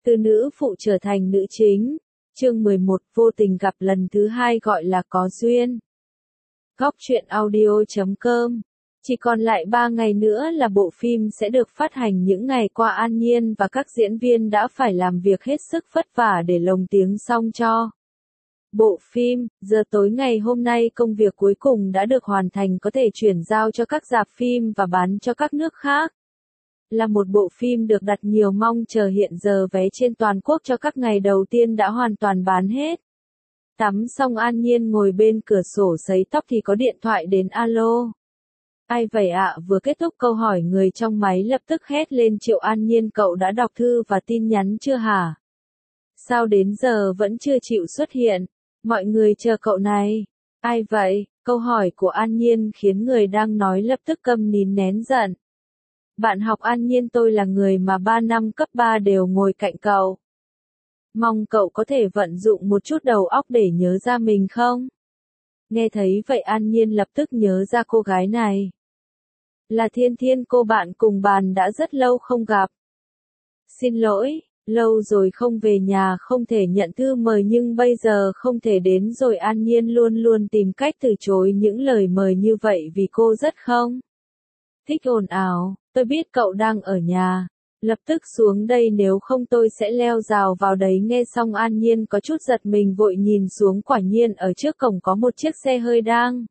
Từ nữ phụ trở thành nữ chính. Chương 11, vô tình gặp lần thứ hai gọi là có duyên. Góc truyện audio.com. Chỉ còn lại 3 ngày nữa là bộ phim sẽ được phát hành. Những ngày qua An Nhiên và các diễn viên đã phải làm việc hết sức vất vả để lồng tiếng xong cho bộ phim. Giờ tối ngày hôm nay công việc cuối cùng đã được hoàn thành, có thể chuyển giao cho các rạp phim và bán cho các nước khác. Là một bộ phim được đặt nhiều mong chờ, hiện giờ vé trên toàn quốc cho các ngày đầu tiên đã hoàn toàn bán hết. Tắm xong An Nhiên ngồi bên cửa sổ sấy tóc thì có điện thoại đến. Alo. Ai vậy ạ? Vừa kết thúc câu hỏi, người trong máy lập tức hét lên: Triệu An Nhiên, cậu đã đọc thư và tin nhắn chưa hả? Sao đến giờ vẫn chưa chịu xuất hiện? Mọi người chờ cậu này. Ai vậy? Câu hỏi của An Nhiên khiến người đang nói lập tức câm nín nén giận. Bạn học An Nhiên, tôi là người mà 3 năm cấp 3 đều ngồi cạnh cậu. Mong cậu có thể vận dụng một chút đầu óc để nhớ ra mình không? Nghe thấy vậy An Nhiên lập tức nhớ ra cô gái này. Là Thiên Thiên, cô bạn cùng bàn đã rất lâu không gặp. Xin lỗi, lâu rồi không về nhà, không thể nhận thư mời nhưng bây giờ không thể đến rồi. An Nhiên luôn luôn tìm cách từ chối những lời mời như vậy vì cô rất không thích ồn ào. Tôi biết cậu đang ở nhà. Lập tức xuống đây, nếu không tôi sẽ leo rào vào đấy. Nghe xong An Nhiên có chút giật mình, vội nhìn xuống, quả nhiên ở trước cổng có một chiếc xe hơi đang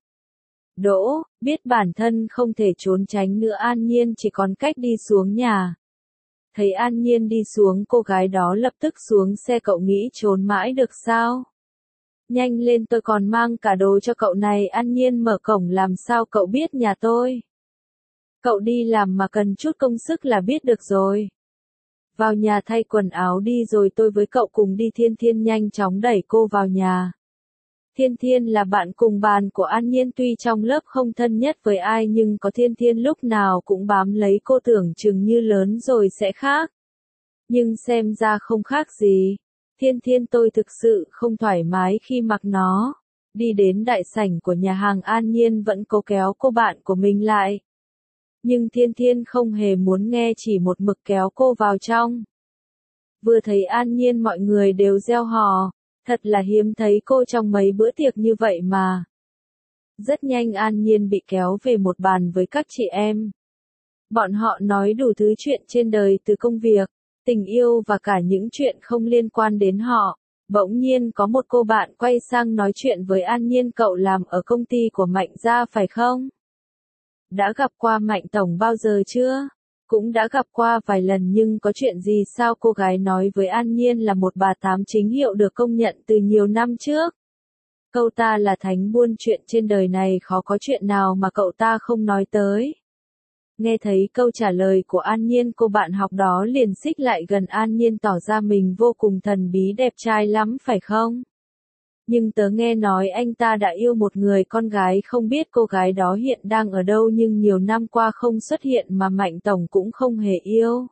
đỗ. Biết bản thân không thể trốn tránh nữa, An Nhiên chỉ còn cách đi xuống nhà. Thấy An Nhiên đi xuống, cô gái đó lập tức xuống xe. Cậu nghĩ trốn mãi được sao? Nhanh lên, tôi còn mang cả đồ cho cậu này. An Nhiên mở cổng. Làm sao cậu biết nhà tôi? Cậu đi làm mà cần chút công sức là biết được rồi. Vào nhà thay quần áo đi rồi tôi với cậu cùng đi. Thiên Thiên nhanh chóng đẩy cô vào nhà. Thiên Thiên là bạn cùng bàn của An Nhiên, tuy trong lớp không thân nhất với ai nhưng có Thiên Thiên lúc nào cũng bám lấy cô, tưởng chừng như lớn rồi sẽ khác. Nhưng xem ra không khác gì. Thiên Thiên, tôi thực sự không thoải mái khi mặc nó. Đi đến đại sảnh của nhà hàng, An Nhiên vẫn cố kéo cô bạn của mình lại. Nhưng Thiên Thiên không hề muốn nghe, chỉ một mực kéo cô vào trong. Vừa thấy An Nhiên mọi người đều reo hò. Thật là hiếm thấy cô trong mấy bữa tiệc như vậy mà. Rất nhanh An Nhiên bị kéo về một bàn với các chị em. Bọn họ nói đủ thứ chuyện trên đời, từ công việc, tình yêu và cả những chuyện không liên quan đến họ. Bỗng nhiên có một cô bạn quay sang nói chuyện với An Nhiên: cậu làm ở công ty của Mạnh gia phải không? Đã gặp qua Mạnh tổng bao giờ chưa? Cũng đã gặp qua vài lần, nhưng có chuyện gì sao? Cô gái nói với An Nhiên là một bà tám chính hiệu được công nhận từ nhiều năm trước. Cậu ta là thánh buôn, chuyện trên đời này khó có chuyện nào mà cậu ta không nói tới. Nghe thấy câu trả lời của An Nhiên, cô bạn học đó liền xích lại gần An Nhiên, tỏ ra mình vô cùng thần bí, đẹp trai lắm phải không? Nhưng tớ nghe nói anh ta đã yêu một người con gái, không biết cô gái đó hiện đang ở đâu, nhưng nhiều năm qua không xuất hiện mà Mạnh tổng cũng không hề yêu.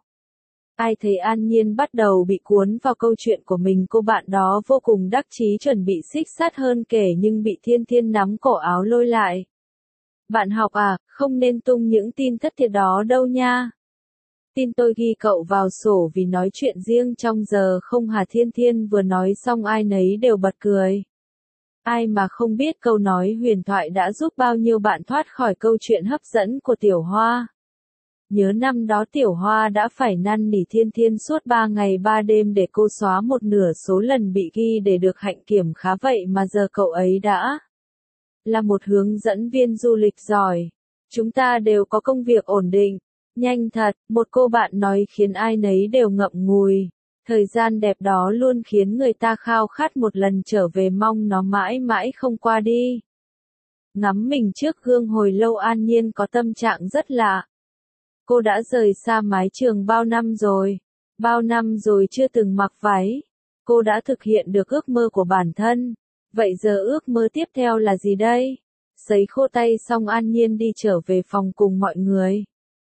Ai thấy An Nhiên bắt đầu bị cuốn vào câu chuyện của mình, cô bạn đó vô cùng đắc chí chuẩn bị xích sát hơn kể nhưng bị Thiên Thiên nắm cổ áo lôi lại. Bạn học à, không nên tung những tin thất thiệt đó đâu nha. Tin tôi ghi cậu vào sổ vì nói chuyện riêng trong giờ không hả? Thiên Thiên vừa nói xong ai nấy đều bật cười. Ai mà không biết câu nói huyền thoại đã giúp bao nhiêu bạn thoát khỏi câu chuyện hấp dẫn của Tiểu Hoa. Nhớ năm đó Tiểu Hoa đã phải năn nỉ Thiên Thiên suốt 3 ngày 3 đêm để cô xóa một nửa số lần bị ghi để được hạnh kiểm khá, vậy mà giờ cậu ấy đã là một hướng dẫn viên du lịch giỏi. Chúng ta đều có công việc ổn định. Nhanh thật, một cô bạn nói khiến ai nấy đều ngậm ngùi. Thời gian đẹp đó luôn khiến người ta khao khát một lần trở về, mong nó mãi mãi không qua đi. Ngắm mình trước gương hồi lâu, An Nhiên có tâm trạng rất lạ. Cô đã rời xa mái trường bao năm rồi. Bao năm rồi chưa từng mặc váy. Cô đã thực hiện được ước mơ của bản thân. Vậy giờ ước mơ tiếp theo là gì đây? Sấy khô tay xong An Nhiên đi trở về phòng cùng mọi người.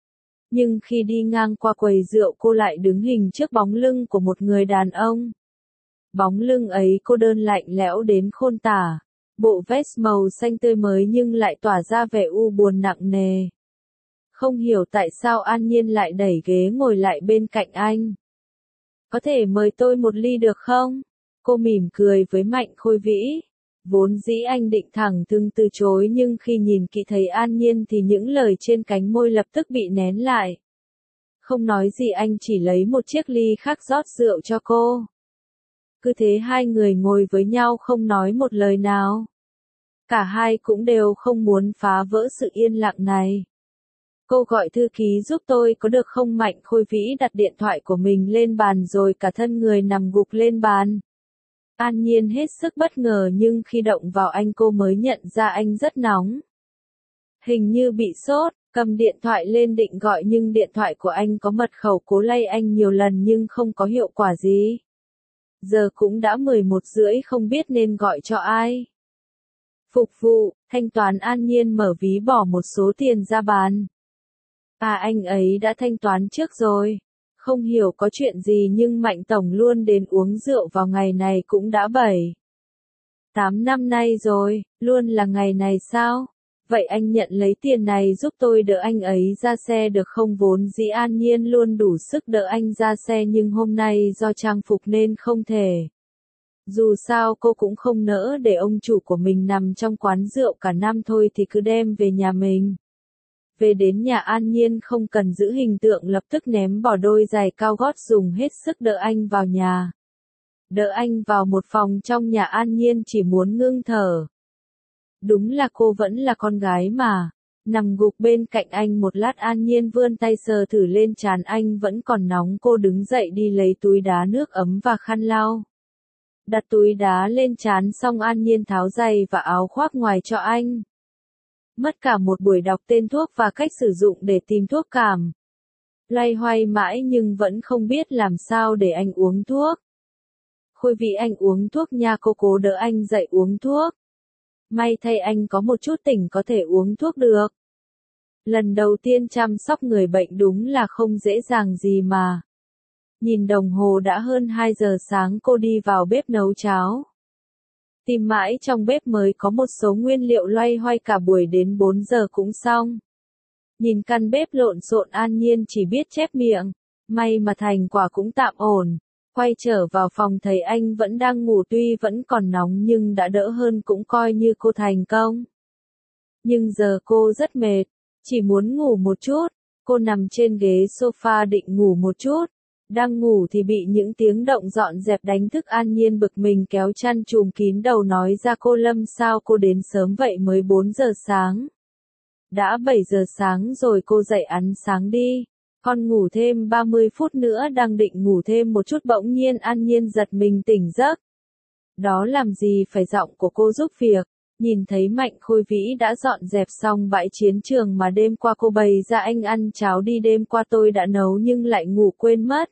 Nhưng khi đi ngang qua quầy rượu, cô lại đứng hình trước bóng lưng của một người đàn ông. Bóng lưng ấy cô đơn lạnh lẽo đến khôn tả. Bộ vest màu xanh tươi mới nhưng lại tỏa ra vẻ u buồn nặng nề. Không hiểu tại sao An Nhiên lại đẩy ghế ngồi lại bên cạnh anh. Có thể mời tôi một ly được không? Cô mỉm cười với Mạnh Khôi Vĩ. Vốn dĩ anh định thẳng thừng từ chối nhưng khi nhìn kỹ thấy An Nhiên thì những lời trên cánh môi lập tức bị nén lại. Không nói gì anh chỉ lấy một chiếc ly khác rót rượu cho cô. Cứ thế hai người ngồi với nhau không nói một lời nào. Cả hai cũng đều không muốn phá vỡ sự yên lặng này. Cô gọi thư ký giúp tôi có được không? Mạnh Khôi Vĩ đặt điện thoại của mình lên bàn rồi cả thân người nằm gục lên bàn. An Nhiên hết sức bất ngờ nhưng khi động vào anh cô mới nhận ra anh rất nóng. Hình như bị sốt, cầm điện thoại lên định gọi nhưng điện thoại của anh có mật khẩu, cố lay anh nhiều lần nhưng không có hiệu quả gì. Giờ cũng đã 11:30 không biết nên gọi cho ai. Phục vụ, thanh toán. An Nhiên mở ví bỏ một số tiền ra bàn. Anh ấy đã thanh toán trước rồi. Không hiểu có chuyện gì nhưng Mạnh Tổng luôn đến uống rượu vào ngày này cũng đã 7-8 năm nay rồi, luôn là ngày này sao? Vậy anh nhận lấy tiền này giúp tôi đỡ anh ấy ra xe được không? Vốn dĩ An Nhiên luôn đủ sức đỡ anh ra xe nhưng hôm nay do trang phục nên không thể. Dù sao cô cũng không nỡ để ông chủ của mình nằm trong quán rượu cả năm, thôi thì cứ đem về nhà mình. Về đến nhà An Nhiên không cần giữ hình tượng, lập tức ném bỏ đôi giày cao gót, dùng hết sức đỡ anh vào nhà. Đỡ anh vào một phòng trong nhà, An Nhiên chỉ muốn ngưng thở. Đúng là cô vẫn là con gái mà. Nằm gục bên cạnh anh một lát, An Nhiên vươn tay sờ thử lên trán anh vẫn còn nóng. Cô đứng dậy đi lấy túi đá nước ấm và khăn lau. Đặt túi đá lên trán xong An Nhiên tháo giày và áo khoác ngoài cho anh. Mất cả một buổi đọc tên thuốc và cách sử dụng để tìm thuốc cảm. Loay hoay mãi nhưng vẫn không biết làm sao để anh uống thuốc. Khôi Vĩ, anh uống thuốc nha. Cô cố đỡ anh dậy uống thuốc. May thay anh có một chút tỉnh có thể uống thuốc được. Lần đầu tiên chăm sóc người bệnh đúng là không dễ dàng gì mà. Nhìn đồng hồ đã hơn 2 giờ sáng, cô đi vào bếp nấu cháo. Tìm mãi trong bếp mới có một số nguyên liệu, loay hoay cả buổi đến 4 giờ cũng xong. Nhìn căn bếp lộn xộn, An Nhiên chỉ biết chép miệng. May mà thành quả cũng tạm ổn. Quay trở vào phòng thấy anh vẫn đang ngủ, tuy vẫn còn nóng nhưng đã đỡ hơn, cũng coi như cô thành công. Nhưng giờ cô rất mệt, chỉ muốn ngủ một chút. Cô nằm trên ghế sofa định ngủ một chút. Đang ngủ thì bị những tiếng động dọn dẹp đánh thức. An Nhiên bực mình kéo chăn trùm kín đầu nói ra: cô Lâm, sao cô đến sớm vậy, mới 4 giờ sáng. Đã 7 giờ sáng rồi, cô dậy ăn sáng đi. Con ngủ thêm 30 phút nữa. Đang định ngủ thêm một chút bỗng nhiên An Nhiên giật mình tỉnh giấc. Đó làm gì phải, giọng của cô giúp việc. Nhìn thấy Mạnh Khôi Vĩ đã dọn dẹp xong bãi chiến trường mà đêm qua cô bày ra, anh ăn cháo đi, đêm qua tôi đã nấu nhưng lại ngủ quên mất.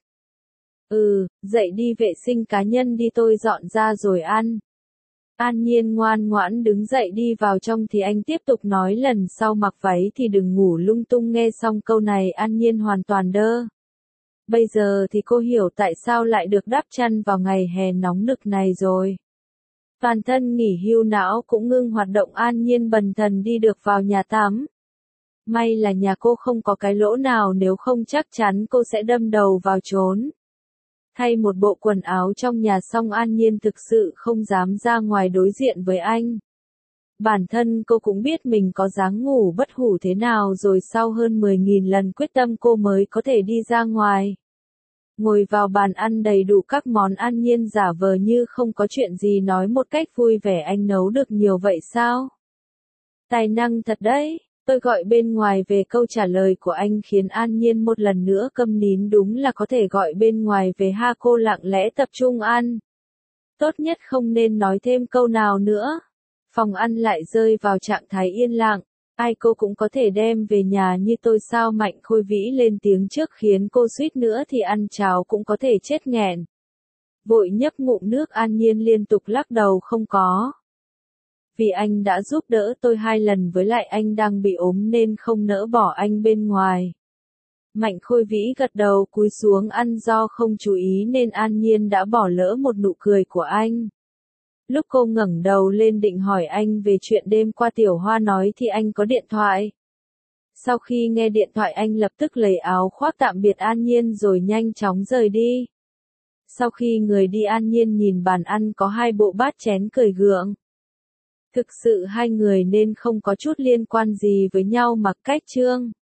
Dậy đi vệ sinh cá nhân đi, tôi dọn ra rồi ăn. An Nhiên ngoan ngoãn đứng dậy đi vào trong thì anh tiếp tục nói: lần sau mặc váy thì đừng ngủ lung tung. Nghe xong câu này An Nhiên hoàn toàn đơ. Bây giờ thì cô hiểu tại sao lại được đắp chăn vào ngày hè nóng nực này rồi. Toàn thân nghỉ hưu, não cũng ngưng hoạt động. An Nhiên bần thần đi được vào nhà tắm. May là nhà cô không có cái lỗ nào, nếu không chắc chắn cô sẽ đâm đầu vào trốn. Thay một bộ quần áo trong nhà xong An Nhiên thực sự không dám ra ngoài đối diện với anh. Bản thân cô cũng biết mình có dáng ngủ bất hủ thế nào rồi, sau hơn 10.000 lần quyết tâm cô mới có thể đi ra ngoài. Ngồi vào bàn ăn đầy đủ các món, An Nhiên giả vờ như không có chuyện gì nói một cách vui vẻ: anh nấu được nhiều vậy sao? Tài năng thật đấy. Tôi gọi bên ngoài về. Câu trả lời của anh khiến An Nhiên một lần nữa câm nín. Đúng là có thể gọi bên ngoài về ha. Cô lặng lẽ tập trung ăn. Tốt nhất không nên nói thêm câu nào nữa. Phòng ăn lại rơi vào trạng thái yên lặng. Ai cô cũng có thể đem về nhà như tôi sao? Mạnh Khôi Vĩ lên tiếng trước khiến cô suýt nữa thì ăn cháo cũng có thể chết nghẹn. Vội nhấp ngụm nước. An Nhiên liên tục lắc đầu: không có. Vì anh đã giúp đỡ tôi 2 lần, với lại anh đang bị ốm nên không nỡ bỏ anh bên ngoài. Mạnh Khôi Vĩ gật đầu cúi xuống ăn, do không chú ý nên An Nhiên đã bỏ lỡ một nụ cười của anh. Lúc cô ngẩng đầu lên định hỏi anh về chuyện đêm qua Tiểu Hoa nói thì anh có điện thoại. Sau khi nghe điện thoại anh lập tức lấy áo khoác tạm biệt An Nhiên rồi nhanh chóng rời đi. Sau khi người đi An Nhiên nhìn bàn ăn có 2 bộ bát chén cười gượng. Thực sự hai người nên không có chút liên quan gì với nhau mà cách Trương